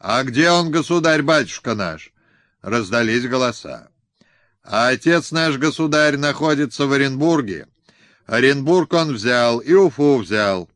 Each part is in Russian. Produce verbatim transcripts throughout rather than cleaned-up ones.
«А где он, государь-батюшка наш?» Раздались голоса. «А отец наш, государь, находится в Оренбурге. Оренбург он взял и Уфу взял.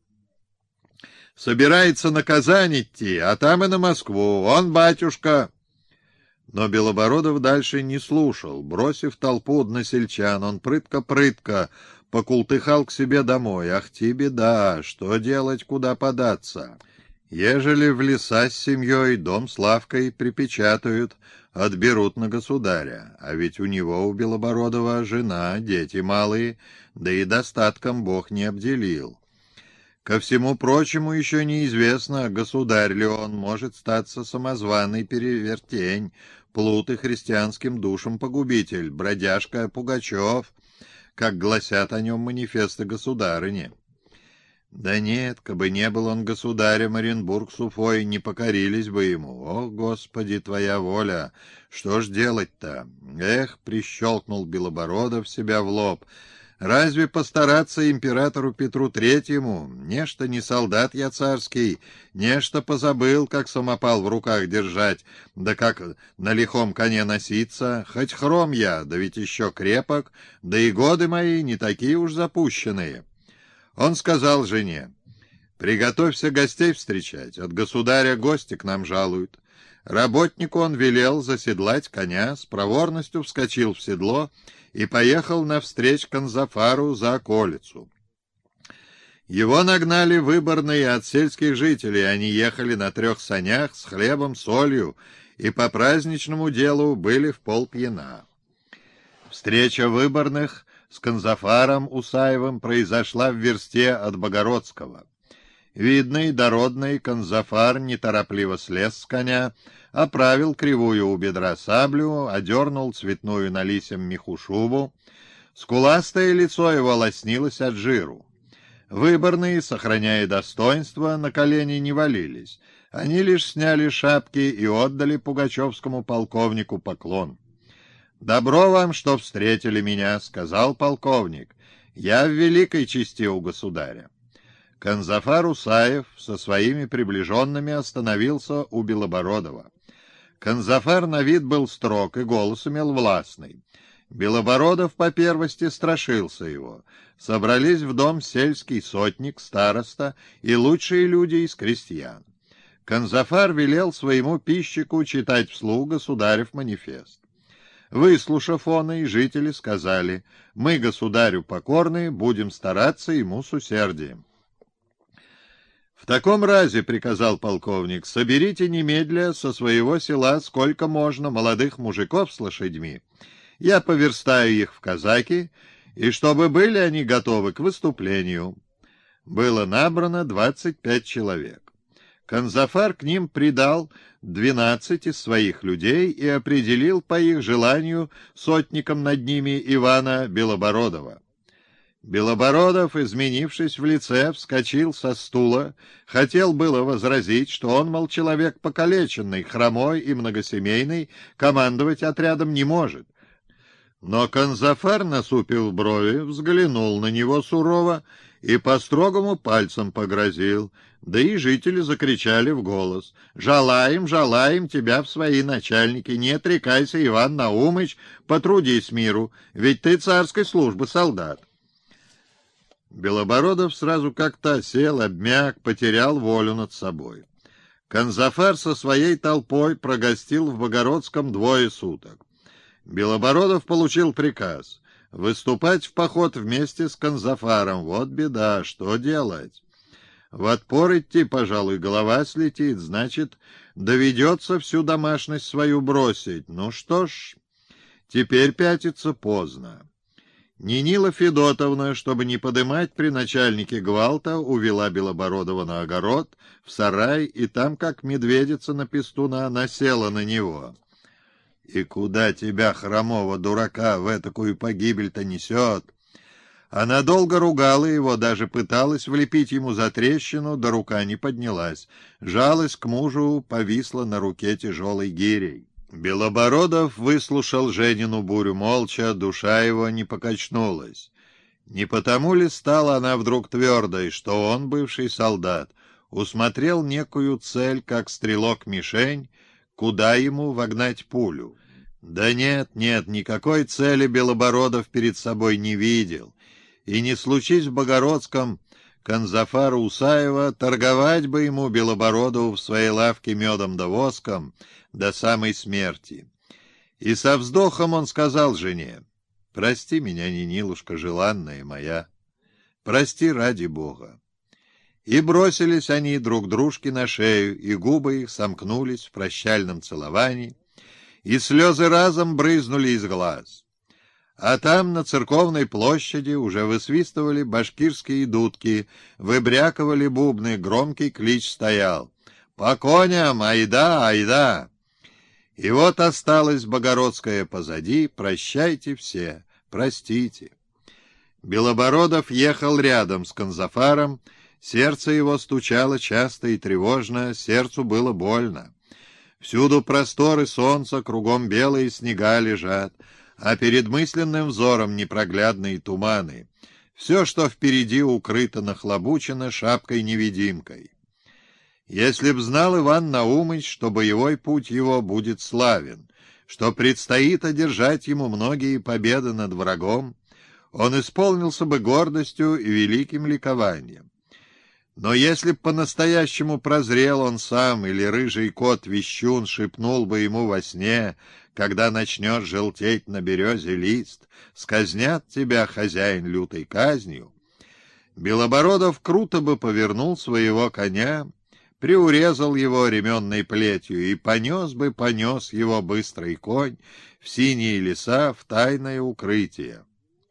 Собирается на Казань идти, а там и на Москву. Он, батюшка...» Но Белобородов дальше не слушал. Бросив толпу односельчан, он прытко-прытко покултыхал к себе домой. Ах ти беда, что делать, куда податься? Ежели в леса с семьей дом с лавкой припечатают, отберут на государя. А ведь у него, у Белобородова, жена, дети малые, да и достатком Бог не обделил. Ко всему прочему еще неизвестно, государь ли он, может статься самозваный перевертень, плут и христианским душам погубитель, бродяжка Пугачев, как гласят о нем манифесты государыни. Да нет, кабы не был он государем, Оренбург с Уфой не покорились бы ему. О, Господи, твоя воля! Что ж делать-то? Эх, прищелкнул Белобородов себя в лоб. Разве постараться императору Петру Третьему? Нечто не солдат я царский, нечто позабыл, как самопал в руках держать, да как на лихом коне носиться. Хоть хром я, да ведь еще крепок, да и годы мои не такие уж запущенные. Он сказал жене: «Приготовься гостей встречать, от государя гости к нам жалуют». Работнику он велел заседлать коня, с проворностью вскочил в седло и поехал навстречу Канзафару за околицу. Его нагнали выборные от сельских жителей, они ехали на трех санях с хлебом, солью и по праздничному делу были в полпьяна. Встреча выборных с Канзафаром Усаевым произошла в версте от Богородского. Видный, дородный Канзафар неторопливо слез с коня, оправил кривую у бедра саблю, одернул цветную на лисем меху шубу. Скуластое лицо его лоснилось от жиру. Выборные, сохраняя достоинство, на колени не валились. Они лишь сняли шапки и отдали пугачевскому полковнику поклон. «Добро вам, что встретили меня», — сказал полковник. «Я в великой чести у государя». Канзафар Усаев со своими приближенными остановился у Белобородова. Канзафар на вид был строг и голос имел властный. Белобородов по первости страшился его. Собрались в дом сельский сотник, староста и лучшие люди из крестьян. Канзафар велел своему пищику читать вслух государев манифест. Выслушав он, и жители сказали: «Мы государю покорны, будем стараться ему с усердием». «В таком разе, — приказал полковник, — соберите немедля со своего села сколько можно молодых мужиков с лошадьми. Я поверстаю их в казаки, и чтобы были они готовы к выступлению». Было набрано двадцать пять человек. Канзафар к ним придал двенадцать из своих людей и определил по их желанию сотником над ними Ивана Белобородова. Белобородов, изменившись в лице, вскочил со стула, хотел было возразить, что он, мол, человек покалеченный, хромой и многосемейный, командовать отрядом не может. Но Канзафар, насупив брови, взглянул на него сурово и по-строгому пальцем погрозил, да и жители закричали в голос: «Желаем, желаем тебя в свои начальники, не отрекайся, Иван Наумыч, потрудись миру, ведь ты царской службы солдат». Белобородов сразу как-то осел, обмяк, потерял волю над собой. Канзафар со своей толпой прогостил в Богородском двое суток. Белобородов получил приказ выступать в поход вместе с Канзафаром. Вот беда, что делать? В отпор идти, пожалуй, голова слетит, значит, доведется всю домашность свою бросить. Ну что ж, теперь пятиться поздно. Нинила Федотовна, чтобы не подымать при начальнике гвалта, увела Белобородова на огород, в сарай, и там, как медведица на пестуна, насела на него. «И куда тебя, хромого дурака, в этакую погибель-то несет?» Она долго ругала его, даже пыталась влепить ему за трещину, да рука не поднялась. Жалость к мужу повисла на руке тяжелой гирей. Белобородов выслушал Женину бурю молча, душа его не покачнулась. Не потому ли стала она вдруг твердой, что он бывший солдат? усмотрел некую цель, как стрелок-мишень, куда ему вогнать пулю. Да нет, нет, никакой цели Белобородов перед собой не видел, и не случись в Богородском Канзафара Усаева, торговать бы ему Белобородову в своей лавке медом да воском до самой смерти. И со вздохом он сказал жене: «Прости меня, Нинилушка, желанная моя, прости ради Бога». И бросились они друг дружке на шею, и губы их сомкнулись в прощальном целовании, и слезы разом брызнули из глаз. А там, на церковной площади, уже высвистывали башкирские дудки, выбряковали бубны, громкий клич стоял: «По коням! Айда! Айда!» И вот осталось Богородское позади, прощайте все, простите. Белобородов ехал рядом с Канзафаром, сердце его стучало часто и тревожно, сердцу было больно. Всюду просторы солнца, кругом белые снега лежат, а перед мысленным взором непроглядные туманы. Все, что впереди, укрыто нахлобучено шапкой-невидимкой. Если б знал Иван Наумыч, что боевой путь его будет славен, что предстоит одержать ему многие победы над врагом, он исполнился бы гордостью и великим ликованием. Но если б по-настоящему прозрел он сам, или рыжий кот-вещун шепнул бы ему во сне, когда начнет желтеть на березе лист: «Сказнят тебя, хозяин, лютой казнью», Белобородов круто бы повернул своего коня, приурезал его ременной плетью и понес бы, понес его быстрый конь в синие леса, в тайное укрытие.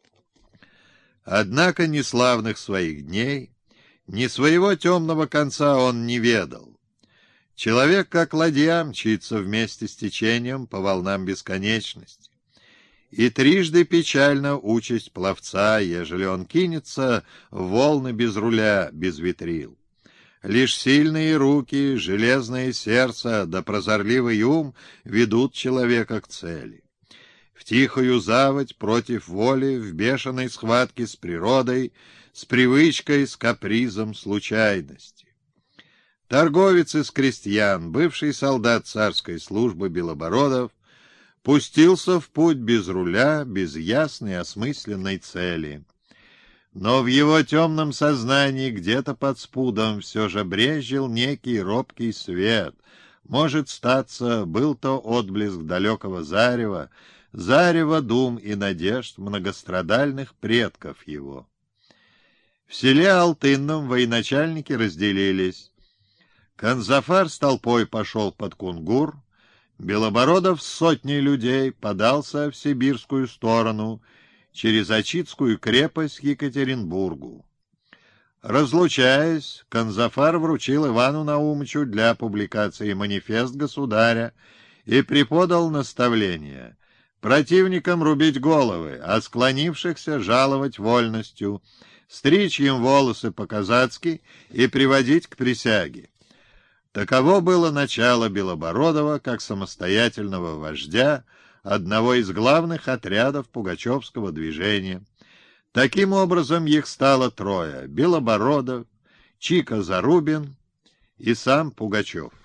Однако ни славных своих дней, ни своего темного конца он не ведал. Человек, как ладья, мчится вместе с течением по волнам бесконечности. И трижды печальна участь пловца, ежели он кинется в волны без руля, без ветрил. Лишь сильные руки, железное сердце да прозорливый ум ведут человека к цели. В тихую заводь против воли, в бешеной схватке с природой, с привычкой, с капризом случайности. Торговец из крестьян, бывший солдат царской службы Белобородов, пустился в путь без руля, без ясной осмысленной цели. Но в его темном сознании где-то под спудом все же брезжил некий робкий свет. Может, статься, был то отблеск далекого зарева, зарева дум и надежд многострадальных предков его. В селе Алтынном военачальники разделились. Канзафар с толпой пошел под Кунгур, Белобородов с сотней людей подался в сибирскую сторону, через Ачитскую крепость к Екатеринбургу. Разлучаясь, Канзафар вручил Ивану Наумычу для публикации манифест государя и преподал наставление: противникам рубить головы, а склонившихся жаловать вольностью, стричь им волосы по-казацки и приводить к присяге. Таково было начало Белобородова как самостоятельного вождя, одного из главных отрядов пугачевского движения. Таким образом, их стало трое — Белобородов, Чика Зарубин и сам Пугачев.